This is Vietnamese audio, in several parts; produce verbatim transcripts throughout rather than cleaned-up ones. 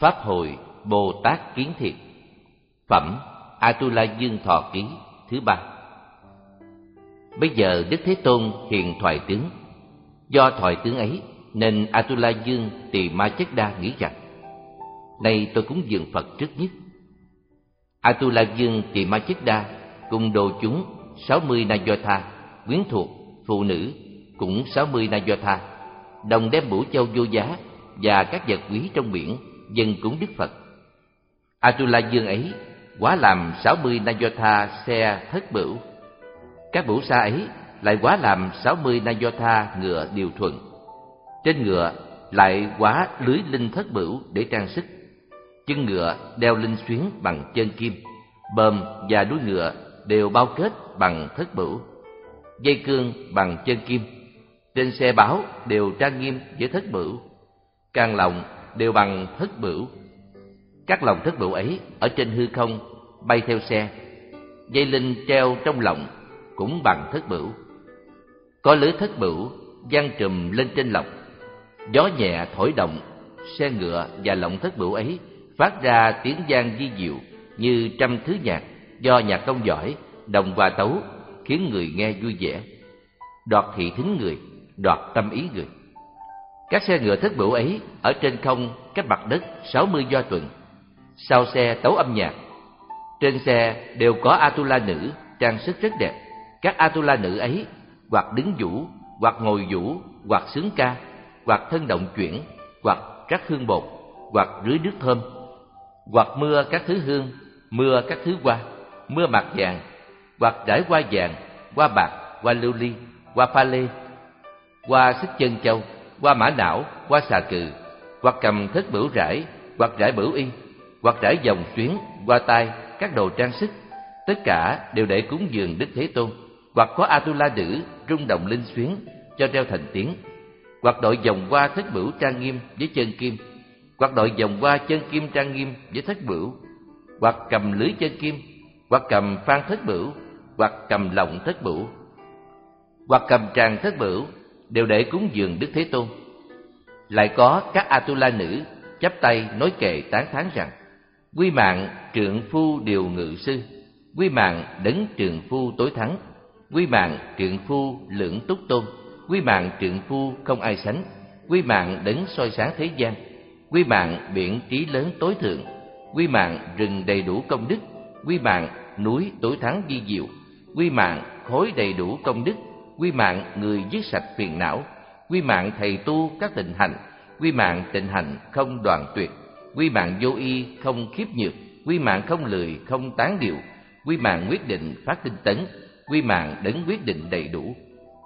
Pháp hội Bồ Tát Kiến Thiệt. Phẩm Atula Dương Thọ Ký thứ ba. Bây giờ Đức Thế Tôn hiện thoại tướng. Do thoại tướng ấy nên Atula Dương Tỳ Ma Chất Đa nghĩ rằng: nay tôi cúng dường Phật trước nhất. Atula Dương Tỳ Ma Chất Đa cùng đồ chúng sáu mươi na do tha, quyến thuộc, phụ nữ cũng sáu mươi na do tha, đồng đem bửu châu vô giá và các vật quý trong biển dâng cúng Đức Phật. Atula Dương ấy quá làm sáu mươi na do tha xe thất bửu. Các bửu xa ấy lại quá làm sáu mươi na do tha ngựa điều thuần. Trên ngựa lại quá lưới linh thất bửu để trang sức. Chân ngựa đeo linh xuyến bằng chân kim, bờm và đuôi ngựa đều bao kết bằng thất bửu, dây cương bằng chân kim. Trên xe báo đều trang nghiêm với thất bửu, can lọng đều bằng thất bửu. Các lọng thất bửu ấy ở trên hư không bay theo xe, dây linh treo trong lọng cũng bằng thất bửu. Có lưới thất bửu giăng trùm lên trên lọng, gió nhẹ thổi động, xe ngựa và lọng thất bửu ấy phát ra tiếng vang vi diệu như trăm thứ nhạc do nhạc công giỏi đồng hòa tấu, khiến người nghe vui vẻ, đoạt thị thính người, đoạt tâm ý người. Các xe ngựa thất bửu ấy ở trên không cách mặt đất sáu mươi do tuần. Sau xe tấu âm nhạc. Trên xe đều có Atula nữ trang sức rất đẹp. Các Atula nữ ấy hoặc đứng vũ, hoặc ngồi vũ, hoặc sướng ca, hoặc thân động chuyển, hoặc rắc hương bột, hoặc rưới nước thơm, hoặc mưa các thứ hương, mưa các thứ hoa, mưa mạt vàng, hoặc rải hoa vàng, hoa bạc, hoa lưu ly, hoa pha lê, hoa xích chân châu, hoa mã não, hoa xà cừ, hoặc cầm thất bửu rải, hoặc rải bửu y, hoặc rải vòng xuyến, hoa tai, các đồ trang sức, tất cả đều để cúng dường Đức Thế Tôn. Hoặc có Atula nữ rung động linh xuyến cho treo thành tiếng, hoặc đội vòng hoa thất bửu trang nghiêm với chân kim, hoặc đội vòng hoa chân kim trang nghiêm với thất bửu, hoặc cầm lưới chân kim, hoặc cầm phan thất bửu, hoặc cầm lọng thất bửu, hoặc cầm tràng thất bửu, đều để cúng dường Đức Thế Tôn. Lại có các Atula nữ chắp tay nói kệ tán thán rằng: quy mạng trượng phu điều ngự sư, quy mạng đấng trượng phu tối thắng, quy mạng trượng phu lưỡng túc tôn, quy mạng trượng phu không ai sánh, quy mạng đấng soi sáng thế gian, quy mạng biển trí lớn tối thượng, quy mạng rừng đầy đủ công đức, quy mạng núi tối thắng vi diệu, quy mạng khối đầy đủ công đức, quy mạng người dứt sạch phiền não, quy mạng thầy tu các tịnh hạnh, quy mạng tịnh hạnh không đoạn tuyệt, quy mạng vô y không khiếp nhược, quy mạng không lười không tán điều, quy mạng quyết định phát tinh tấn, quy mạng đấng quyết định đầy đủ.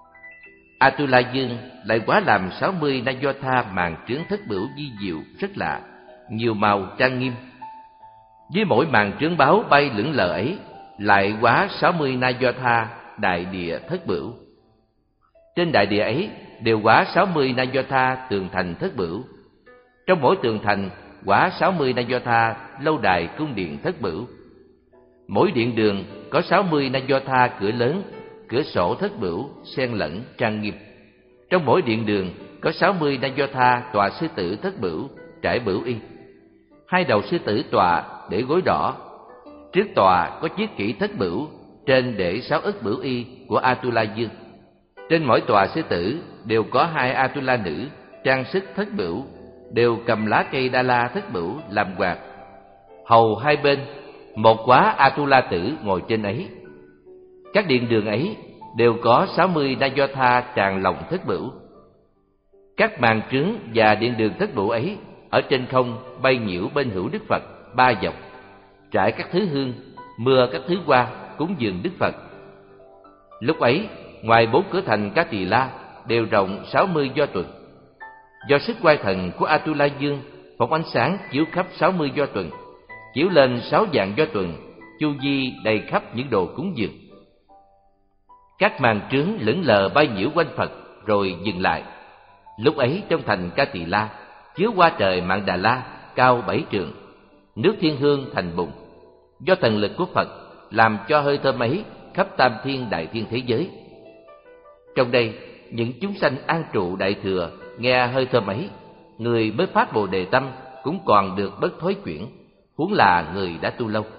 Atula Dương lại quá làm sáu mươi na do tha màn trướng thất bửu vi diệu rất lạ, nhiều màu trang nghiêm. Với mỗi màn trướng báo bay lững lờ ấy lại quá sáu mươi na do tha đại địa thất bửu. Trên đại địa ấy đều quá sáu mươi na do tha tường thành thất bửu. Trong mỗi tường thành quá sáu mươi na do tha lâu đài cung điện thất bửu. Mỗi điện đường có sáu mươi na do tha cửa lớn, cửa sổ thất bửu xen lẫn trang nghiêm. Trong mỗi điện đường có sáu mươi na do tha tọa sư tử thất bửu trải bửu y. Hai đầu sư tử tọa để gối đỏ. Trước tọa có chiếc kỷ thất bửu, trên để sáu ức bửu y của Atula Dương. Trên mỗi tọa sư tử đều có hai Atula nữ trang sức thất bửu, đều cầm lá cây đa la thất bửu làm quạt. Hầu hai bên một quá Atula tử ngồi trên ấy. Các điện đường ấy đều có sáu mươi na do tha tràn lòng thất bửu. Các màn trướng và điện đường thất bửu ấy ở trên không bay nhiễu bên hữu Đức Phật ba vòng, trải các thứ hương, mưa các thứ hoa cúng dường Đức Phật. Lúc ấy ngoài bốn cửa thành Ca Tỳ La đều rộng sáu mươi do tuần. Do sức quay thần của Atula Dương, phóng ánh sáng chiếu khắp sáu mươi do tuần, chiếu lên sáu vạn do tuần, chu vi đầy khắp những đồ cúng dường. Các màn trướng lững lờ bay nhiễu quanh Phật rồi dừng lại. Lúc ấy trong thành Ca Tỳ La chiếu hoa trời Mạn Đà La cao bảy trượng, nước thiên hương thành bùn. Do thần lực của Phật làm cho hơi thơm ấy khắp tam thiên đại thiên thế giới. Trong đây những chúng sanh an trụ đại thừa nghe hơi thơm ấy, người mới phát bồ đề tâm cũng còn được bất thối chuyển, huống là người đã tu lâu.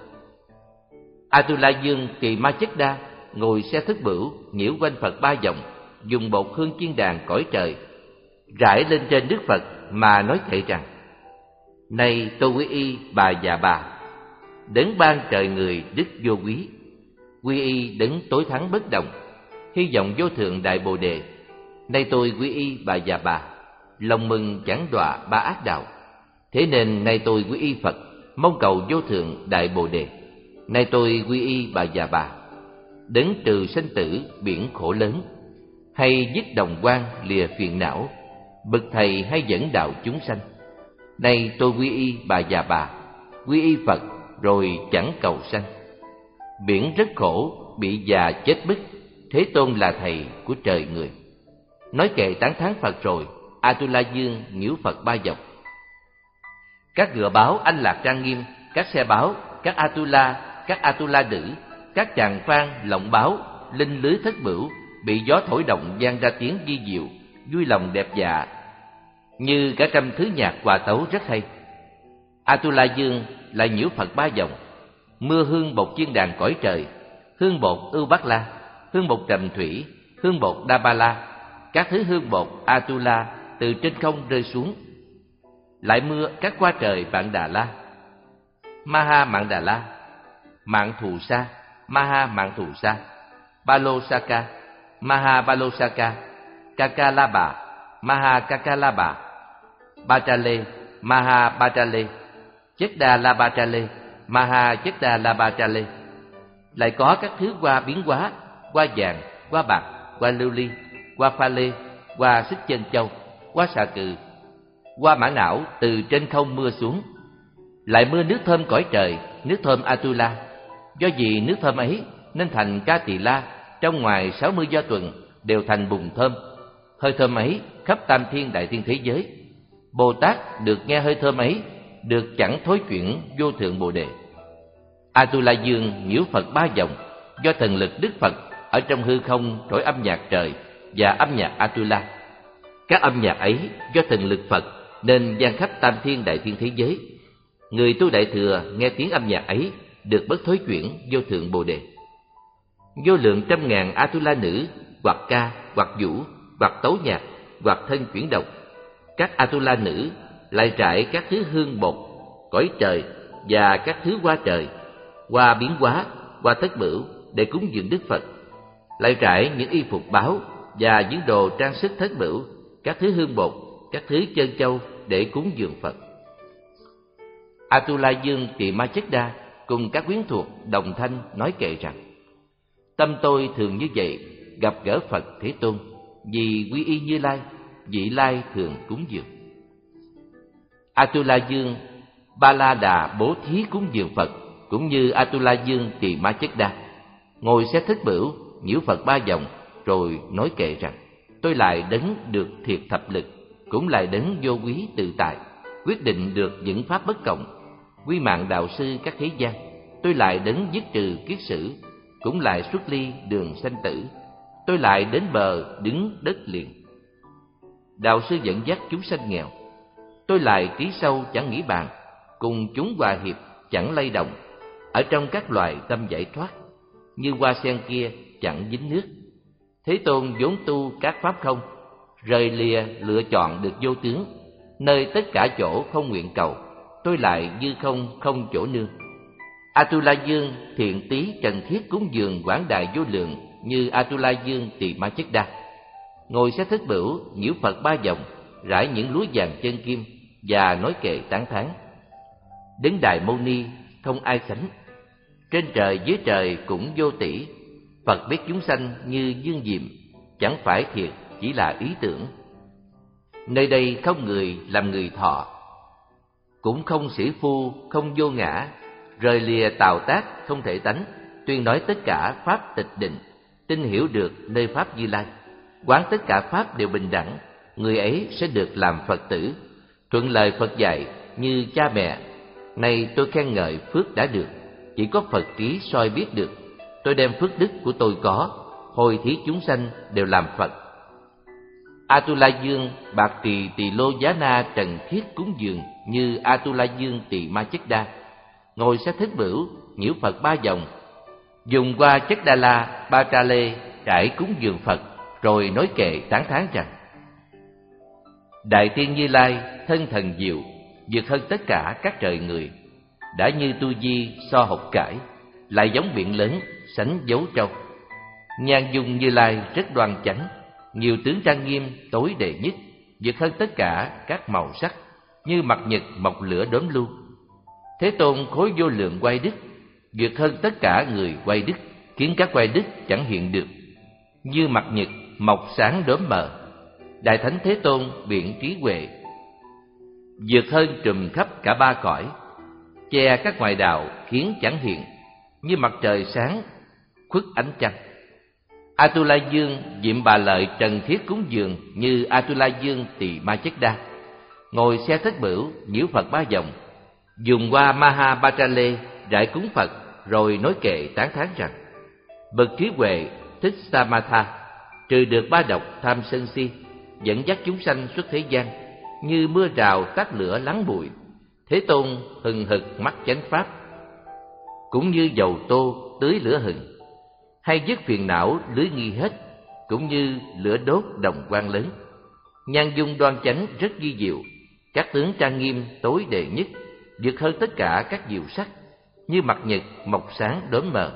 Atula Dương Kỳ Ma Chất Đa ngồi xe thức bửu nhiễu quanh Phật ba vòng, dùng bột hương chiên đàn cõi trời rải lên trên Đức Phật mà nói kệ rằng: Này tôi quy y bà già bà, đấng ban trời người đức vô quý, quy y đấng tối thắng bất động, hy vọng vô thượng đại bồ đề. Nay tôi quy y bà già bà, lòng mừng chẳng đọa ba ác đạo. Thế nên nay tôi quy y Phật, mong cầu vô thượng đại bồ đề. Nay tôi quy y bà già bà, đấng trừ sanh tử biển khổ lớn, hay dứt đồng quan lìa phiền não, bậc thầy hay dẫn đạo chúng sanh. Nay tôi quy y bà già bà, quy y Phật rồi chẳng cầu sanh. Biển rất khổ, bị già chết bức, Thế Tôn là thầy của trời người. Nói kệ tán thán Phật rồi, Atula Dương nhiễu Phật ba vòng. Các ngựa báo anh lạc trang nghiêm, các xe báo, các Atula, các Atula nữ, các chàng phan lộng báo, linh lưới thất bửu bị gió thổi động vang ra tiếng vi diệu, vui lòng đẹp dạ, như cả trăm thứ nhạc hòa tấu rất hay. Atula Dương lại nhiễu Phật ba vòng, mưa hương bột chiên đàn cõi trời, hương bột ưu bát la, hương bột trầm thủy, hương bột đa ba la, các thứ hương bột Atula từ trên không rơi xuống. Lại mưa các qua trời Mạn Đà La, Maha Mạn Đà La, Mạn Thù Sa, Maha Mạn Thù Sa, Balosaka, Maha Balosaka, Kakalaba, Maha Kakalaba, Bajale, Maha Bajale, Chedda La Bajale, Maha Chedda La Bajale. Lại có các thứ hoa biến hóa, hoa vàng, hoa bạc, hoa lưu ly, hoa pha lê, hoa xích chân châu, hoa xà cừ, hoa mã não từ trên không mưa xuống. Lại mưa nước thơm cõi trời, nước thơm Atula. Do vì nước thơm ấy nên thành Ca Tỳ La, trong ngoài sáu mươi do tuần đều thành bùn thơm. Hơi thơm ấy khắp tam thiên đại thiên thế giới. Bồ Tát được nghe hơi thơm ấy, được chẳng thối chuyển vô thượng bồ đề. Atula Dương nhiễu Phật ba vòng, do thần lực Đức Phật ở trong hư không thổi âm nhạc trời và âm nhạc Atula. Các âm nhạc ấy do thần lực Phật nên vang khắp tam thiên đại thiên thế giới. Người tu đại thừa nghe tiếng âm nhạc ấy được bất thối chuyển vô thượng bồ đề. Vô lượng trăm ngàn Atula nữ hoặc ca, hoặc vũ, hoặc tấu nhạc, hoặc thân chuyển động. Các Atula nữ lại trải các thứ hương bột, cõi trời và các thứ hoa trời, hoa biến hóa, hoa thất bửu để cúng dường Đức Phật. Lại trải những y phục báo và những đồ trang sức thất bửu, các thứ hương bột, các thứ chân châu để cúng dường Phật. Atula Dương Tỳ Ma Chất Đa cùng các quyến thuộc đồng thanh nói kệ rằng: Tâm tôi thường như vậy, gặp gỡ Phật Thế Tôn, vì quy y Như Lai, vị Lai thường cúng dường. Atula Dương Ba La Đà bố thí cúng dường Phật, cũng như Atula Dương Tỳ Ma Chất Đa, ngồi xe thích bửu nhiễu Phật ba vòng, rồi nói kệ rằng: Tôi lại đấng được thiệt thập lực, cũng lại đấng vô quý tự tại, quyết định được những pháp bất cộng, quy mạng đạo sư các thế gian. Tôi lại đấng dứt trừ kiết sử, cũng lại xuất ly đường sanh tử. Tôi lại đến bờ đứng đất liền, đạo sư dẫn dắt chúng sanh nghèo. Tôi lại trí sâu chẳng nghĩ bàn, cùng chúng hòa hiệp chẳng lay động, ở trong các loài tâm giải thoát, như hoa sen kia chẳng dính nước. Thế Tôn vốn tu các pháp không, rời lìa lựa chọn được vô tướng, nơi tất cả chỗ không nguyện cầu. Tôi lại như không không chỗ nương. Atula Dương thiện tí trần thiết cúng dường quảng đại vô lượng, như Atula Dương Tỳ Ma Chất Đa, ngồi xe thích bửu nhiễu Phật ba vòng, rải những lúa vàng chân kim và nói kệ tán thán: Đến Đại Mâu Ni không ai sánh, trên trời dưới trời cũng vô tỷ. Phật biết chúng sanh như dương diệm, chẳng phải thiệt chỉ là ý tưởng. Nơi đây không người làm người thọ, cũng không sĩ phu không vô ngã, rời lìa tào tác không thể tánh, tuyên nói tất cả pháp tịch định, tin hiểu được nơi pháp Như Lai, quán tất cả pháp đều bình đẳng, người ấy sẽ được làm Phật tử, thuận lời Phật dạy như cha mẹ. Này tôi khen ngợi phước đã được, chỉ có Phật trí soi biết được. Tôi đem phước đức của tôi có, hồi thí chúng sanh đều làm Phật. Atula Dương Bạc Trì Tỳ Lô Giá Na trần thiết cúng dường như Atula Dương Tỳ Ma Chất Đa, ngồi sát thức bửu nhiễu Phật ba vòng, dùng qua Chất Đa La Ba Tra Lê trải cúng dường Phật, rồi nói kệ tán thán rằng: Đại Tiên Như Lai thân thần diệu, vượt hơn tất cả các trời người, đã như tu di so học cải, lại giống biển lớn sánh dấu châu. Nhan dung Như Lai rất đoan chánh, nhiều tướng trang nghiêm tối đệ nhất, vượt hơn tất cả các màu sắc, như mặt nhật mọc lửa đốm lu. Thế Tôn khối vô lượng quay đức, vượt hơn tất cả người quay đức, khiến các quay đức chẳng hiện được, như mặt nhật mọc sáng đốm mờ. Đại Thánh Thế Tôn biện trí huệ, vượt hơn trùm khắp cả ba cõi, che các ngoại đạo khiến chẳng hiện, như mặt trời sáng khuất ánh trăng. Atula Dương Diệm Bà Lợi trần thiết cúng dường như Atula Dương Tỳ Ma Chất Đa, ngồi xe thất bửu nhiễu Phật ba vòng, dùng qua Maha Ba Tra Lê rải cúng Phật, rồi nói kệ tán thán rằng: Bậc trí huệ Thích Samatha trừ được ba độc tham sân si, dẫn dắt chúng sanh xuất thế gian, như mưa rào tắt lửa lắng bụi. Thế Tôn hừng hực mắt chánh pháp, cũng như dầu tô tưới lửa hừng, hay dứt phiền não lưới nghi hết, cũng như lửa đốt đồng quang lớn. Nhan dung đoan chánh rất vi diệu, các tướng trang nghiêm tối đệ nhất, vượt hơn tất cả các diệu sắc, như mặt nhật mọc sáng đốm mờ.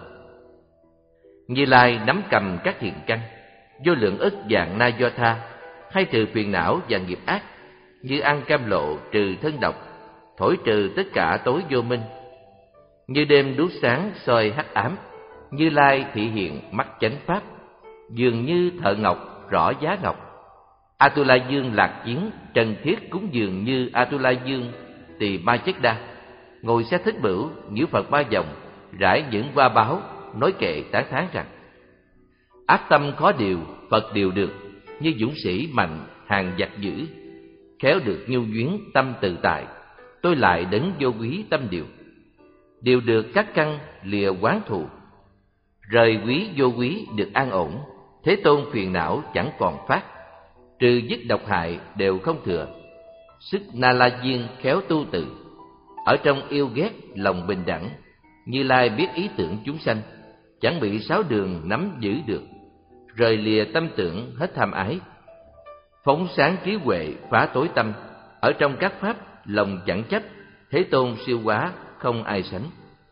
Như Lai nắm cầm các thiện căn, vô lượng ức vạn na do tha, hay trừ phiền não và nghiệp ác, như ăn cam lộ trừ thân độc, thổi trừ tất cả tối vô minh. Như đêm đuốc sáng soi hắc ám, Như Lai thị hiện mắt chánh pháp, dường như thợ ngọc rõ giá ngọc. Atula Dương Lạc Chiến trần thiết cúng dường như Atula Dương Tỳ Ma Chất Đa, ngồi sát thích bửu nhiễu Phật ba vòng, rải những hoa báo, nói kệ tán thán rằng: Ác tâm khó điều, Phật điều được, như dũng sĩ mạnh hàng giặc dữ, khéo được nhu duyến tâm tự tại, tôi lại đấng vô quý tâm điều. Điều được các căn lìa quán thù, rời quý vô quý được an ổn. Thế Tôn phiền não chẳng còn phát, trừ dứt độc hại đều không thừa. Sức Na La Diên khéo tu tự, ở trong yêu ghét lòng bình đẳng. Như Lai biết ý tưởng chúng sanh, chẳng bị sáu đường nắm giữ được, rời lìa tâm tưởng hết tham ái. Phóng sáng trí huệ phá tối tâm, ở trong các pháp lòng chẳng chấp. Thế Tôn siêu quá không ai sánh.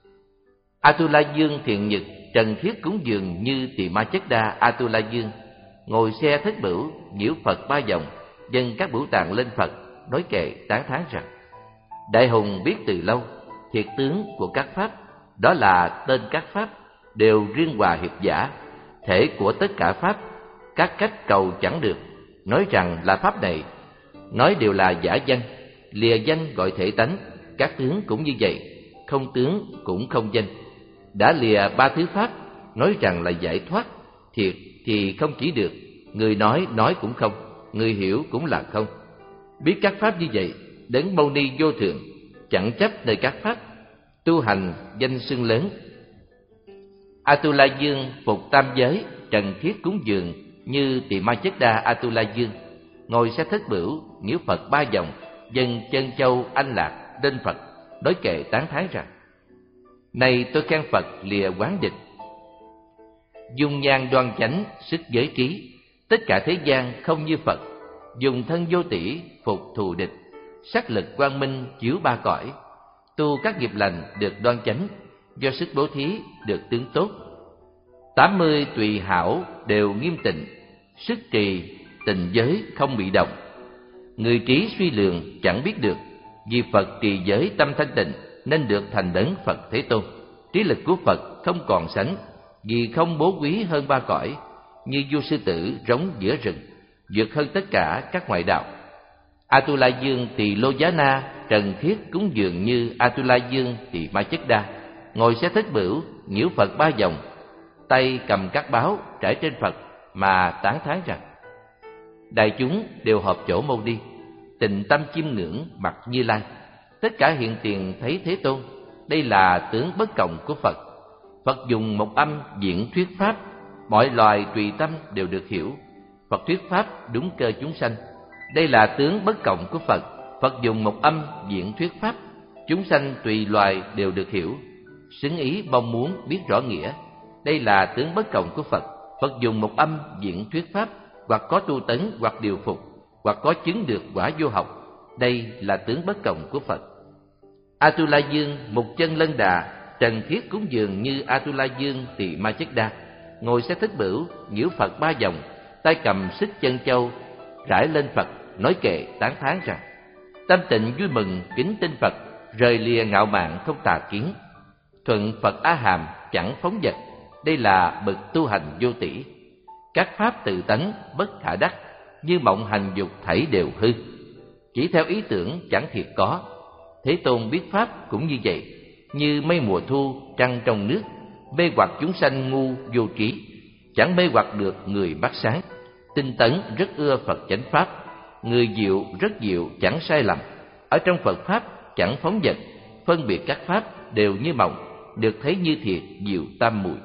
Atula Dương Thiện Nhật trần thiết cúng dường như Tỳ Ma Chất Đa Atula Dương, ngồi xe thất bửu nhiễu Phật ba vòng, dâng các bửu tạng lên Phật, nói kệ tán thán rằng: Đại hùng biết từ lâu, thiệt tướng của các pháp, đó là tên các pháp đều riêng hòa hiệp giả, thể của tất cả pháp, các cách cầu chẳng được, nói rằng là pháp này, nói đều là giả danh, lìa danh gọi thể tánh. Các tướng cũng như vậy, không tướng cũng không danh. Đã lìa ba thứ pháp, nói rằng là giải thoát, thiệt thì không chỉ được, người nói nói cũng không, người hiểu cũng là không. Biết các pháp như vậy, đấng Mâu Ni vô thượng, chẳng chấp nơi các pháp, tu hành danh xưng lớn. Atula Dương phục tam giới trần thiết cúng dường như Tỳ Ma Chất Đa Atula Dương, ngồi sát thất bửu nhiễu Phật ba vòng, dâng chân châu anh lạc lên Phật, nói kệ tán thán rằng: Này tôi khen Phật lìa quán địch, dung nhan đoan chánh sức giới trí, tất cả thế gian không như Phật, dùng thân vô tỷ phục thù địch, sắc lực quang minh chiếu ba cõi, tu các nghiệp lành được đoan chánh, do sức bố thí được tướng tốt. Tám mươi tùy hảo đều nghiêm tịnh, sức trì tình giới không bị động. Người trí suy lường chẳng biết được, vì Phật trì giới tâm thanh tịnh, nên được thành đấng Phật Thế Tôn. Trí lực của Phật không còn sánh, vì không bố quý hơn ba cõi, như vua sư tử rống giữa rừng, vượt hơn tất cả các ngoại đạo. Atula Dương Tỳ Lô Giá Na trần thiết cúng dường như Atula Dương Tỳ Ma Chất Đa, ngồi xe thất bửu nhiễu Phật ba vòng, tay cầm các báo trải trên Phật mà tán thán rằng: Đại chúng đều họp chỗ Mâu Ni, tình tâm chiêm ngưỡng mặt Như Lai. Tất cả hiện tiền thấy Thế Tôn, đây là tướng bất cộng của Phật. Phật dùng một âm diễn thuyết pháp, mọi loài tùy tâm đều được hiểu. Phật thuyết pháp đúng cơ chúng sanh. Đây là tướng bất cộng của Phật. Phật dùng một âm diễn thuyết pháp, chúng sanh tùy loài đều được hiểu, xứng ý mong muốn biết rõ nghĩa. Đây là tướng bất cộng của Phật. Phật dùng một âm diễn thuyết pháp, hoặc có tu tấn, hoặc điều phục, hoặc có chứng được quả vô học. Đây là tướng bất cộng của Phật. Atula Dương Mục Chân Lân Đà trần thiết cúng dường như Atula Dương Tỳ Ma Chất Đa, ngồi xe thích bửu nhiễu Phật ba vòng, tay cầm xích chân châu rải lên Phật, nói kệ tán thán rằng: tâm tịnh vui mừng kính tin Phật, rời lìa ngạo mạn không tà kiến, thuận Phật A Hàm chẳng phóng dật. Đây là bậc tu hành vô tỷ. Các pháp tự tánh bất khả đắc, như mộng hành dục thảy đều hư. Chỉ theo ý tưởng chẳng thiệt có. Thế Tôn biết pháp cũng như vậy, như mây mùa thu trăng trong nước, mê hoặc chúng sanh ngu vô trí, chẳng mê hoặc được người mắt sáng. Tinh tấn rất ưa Phật chánh pháp, người diệu rất diệu chẳng sai lầm. Ở trong Phật pháp chẳng phóng dật, phân biệt các pháp đều như mộng, được thấy như thiệt diệu tam muội.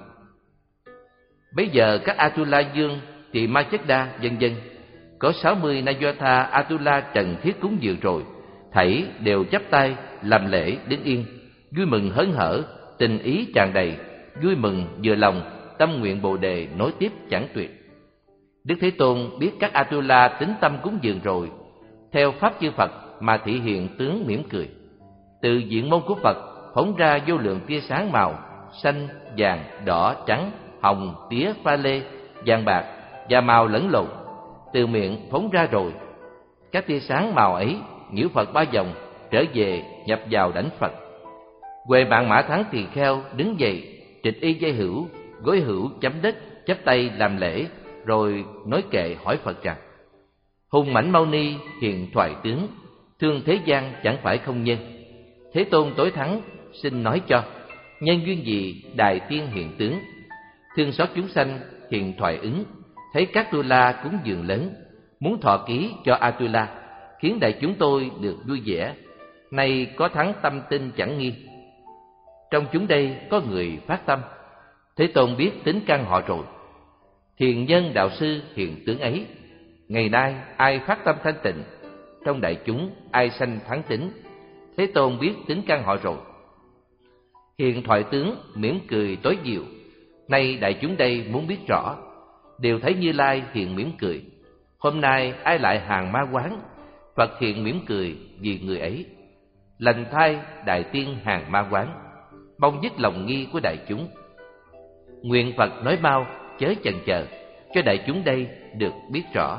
Bây giờ các Atula Dương, Tỳ Ma Chất Đa vân vân có sáu mươi Nayotha Atula trần thiết cúng dường rồi, thảy đều chắp tay làm lễ đứng yên, vui mừng hớn hở, tình ý tràn đầy, vui mừng vừa lòng, tâm nguyện bồ đề nối tiếp chẳng tuyệt. Đức Thế Tôn biết các Atula tính tâm cúng dường rồi, theo pháp chư Phật mà thị hiện tướng mỉm cười. Từ diện môn của Phật phóng ra vô lượng tia sáng màu xanh, vàng, đỏ, trắng, hồng, tía, pha lê, vàng bạc và màu lẫn lộn. Từ miệng phóng ra rồi, các tia sáng màu ấy nhiễu Phật ba vòng, trở về nhập vào đảnh Phật. Huệ Mạng Mã Thắng Tỳ Kheo đứng dậy, trịch y dây hữu, gối hữu chấm đất, chắp tay làm lễ, rồi nói kệ hỏi Phật rằng: Hùng Mãnh Mâu Ni hiền thoại tướng, thương thế gian chẳng phải không nhân. Thế Tôn tối thắng xin nói cho, nhân duyên gì đài tiên hiện tướng, thương xót chúng sanh hiền thoại ứng. Thấy các tu la cúng dường lớn, muốn thọ ký cho Atula, khiến đại chúng tôi được vui vẻ. Nay có thắng tâm tin chẳng nghi. Trong chúng đây có người phát tâm, Thế Tôn biết tính căn họ rồi. Thiền nhân đạo sư hiền tướng ấy, ngày nay ai phát tâm thanh tịnh, trong đại chúng ai sanh thắng tính. Thế Tôn biết tính căn họ rồi. Hiền thoại tướng mỉm cười tối diệu, nay đại chúng đây muốn biết rõ, đều thấy Như Lai hiền mỉm cười. Hôm nay ai lại hàng ma quán, Phật hiền mỉm cười vì người ấy. Lành thay đại tiên hàng ma quán, mong dứt lòng nghi của đại chúng. Nguyện Phật nói mau chớ chần chờ, cho đại chúng đây được biết rõ.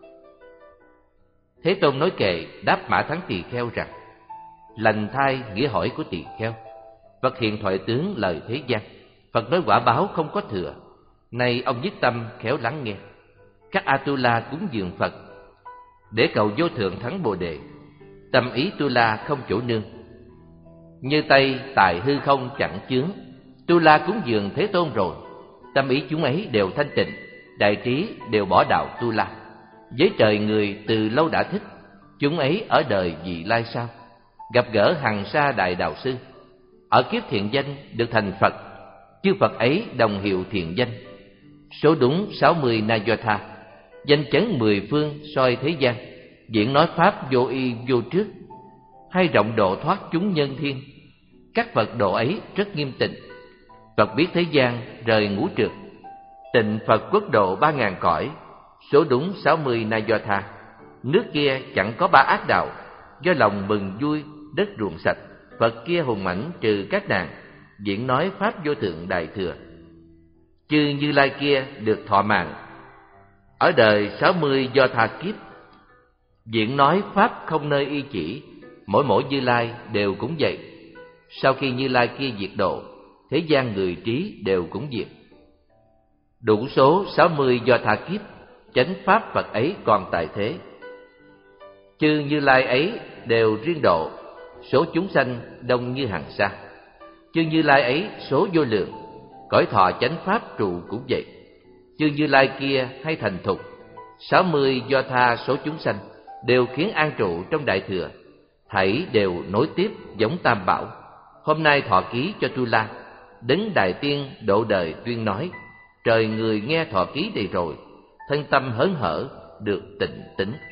Thế Tôn nói kệ đáp Mã Thắng Tỳ Kheo rằng: Lành thai nghĩa hỏi của tỳ kheo, Phật hiện thoại tướng lời thế gian. Phật nói quả báo không có thừa, nay ông dứt tâm khéo lắng nghe. Các Atula cúng dường Phật để cầu vô thượng thắng bồ đề, tâm ý tu la không chỗ nương. Như Tây tài hư không chẳng chướng, tu la cúng dường Thế Tôn rồi, tâm ý chúng ấy đều thanh tịnh, đại trí đều bỏ đạo tu la. Với trời người từ lâu đã thích, chúng ấy ở đời vị lai sao, gặp gỡ hằng sa đại đạo sư, ở kiếp thiện danh được thành Phật. Chư Phật ấy đồng hiệu thiện danh, số đúng sáu mươi Nayotha, danh chấn mười phương soi thế gian, diễn nói pháp vô y vô trước, hay rộng độ thoát chúng nhân thiên. Các Phật độ ấy rất nghiêm tịnh, Phật biết thế gian rời ngũ trược, tịnh Phật quốc độ ba ngàn cõi, số đúng sáu mươi Nayotha. Nước kia chẳng có ba ác đạo, do lòng mừng vui đất ruộng sạch. Phật kia hùng mãnh trừ các nạn, diễn nói pháp vô thượng đại thừa. Chư Như Lai kia được thọ mạng, ở đời sáu mươi do tha kiếp, diễn nói pháp không nơi y chỉ. Mỗi mỗi Như Lai đều cũng vậy. Sau khi Như Lai kia diệt độ, thế gian người trí đều cũng diệt. Đủ số sáu mươi do tha kiếp, chánh pháp Phật ấy còn tại thế. Chư Như Lai ấy đều riêng độ, số chúng sanh đông như hàng sa. Chư Như Lai ấy số vô lượng, cõi thọ chánh pháp trụ cũng vậy. Chư Như Lai kia hay thành thục, sáu mươi do tha số chúng sanh đều khiến an trụ trong đại thừa, thảy đều nối tiếp giống tam bảo. Hôm nay thọ ký cho Tu La, đấng đại tiên độ đời tuyên nói, trời người nghe thọ ký này rồi, thân tâm hớn hở, được tịnh tính.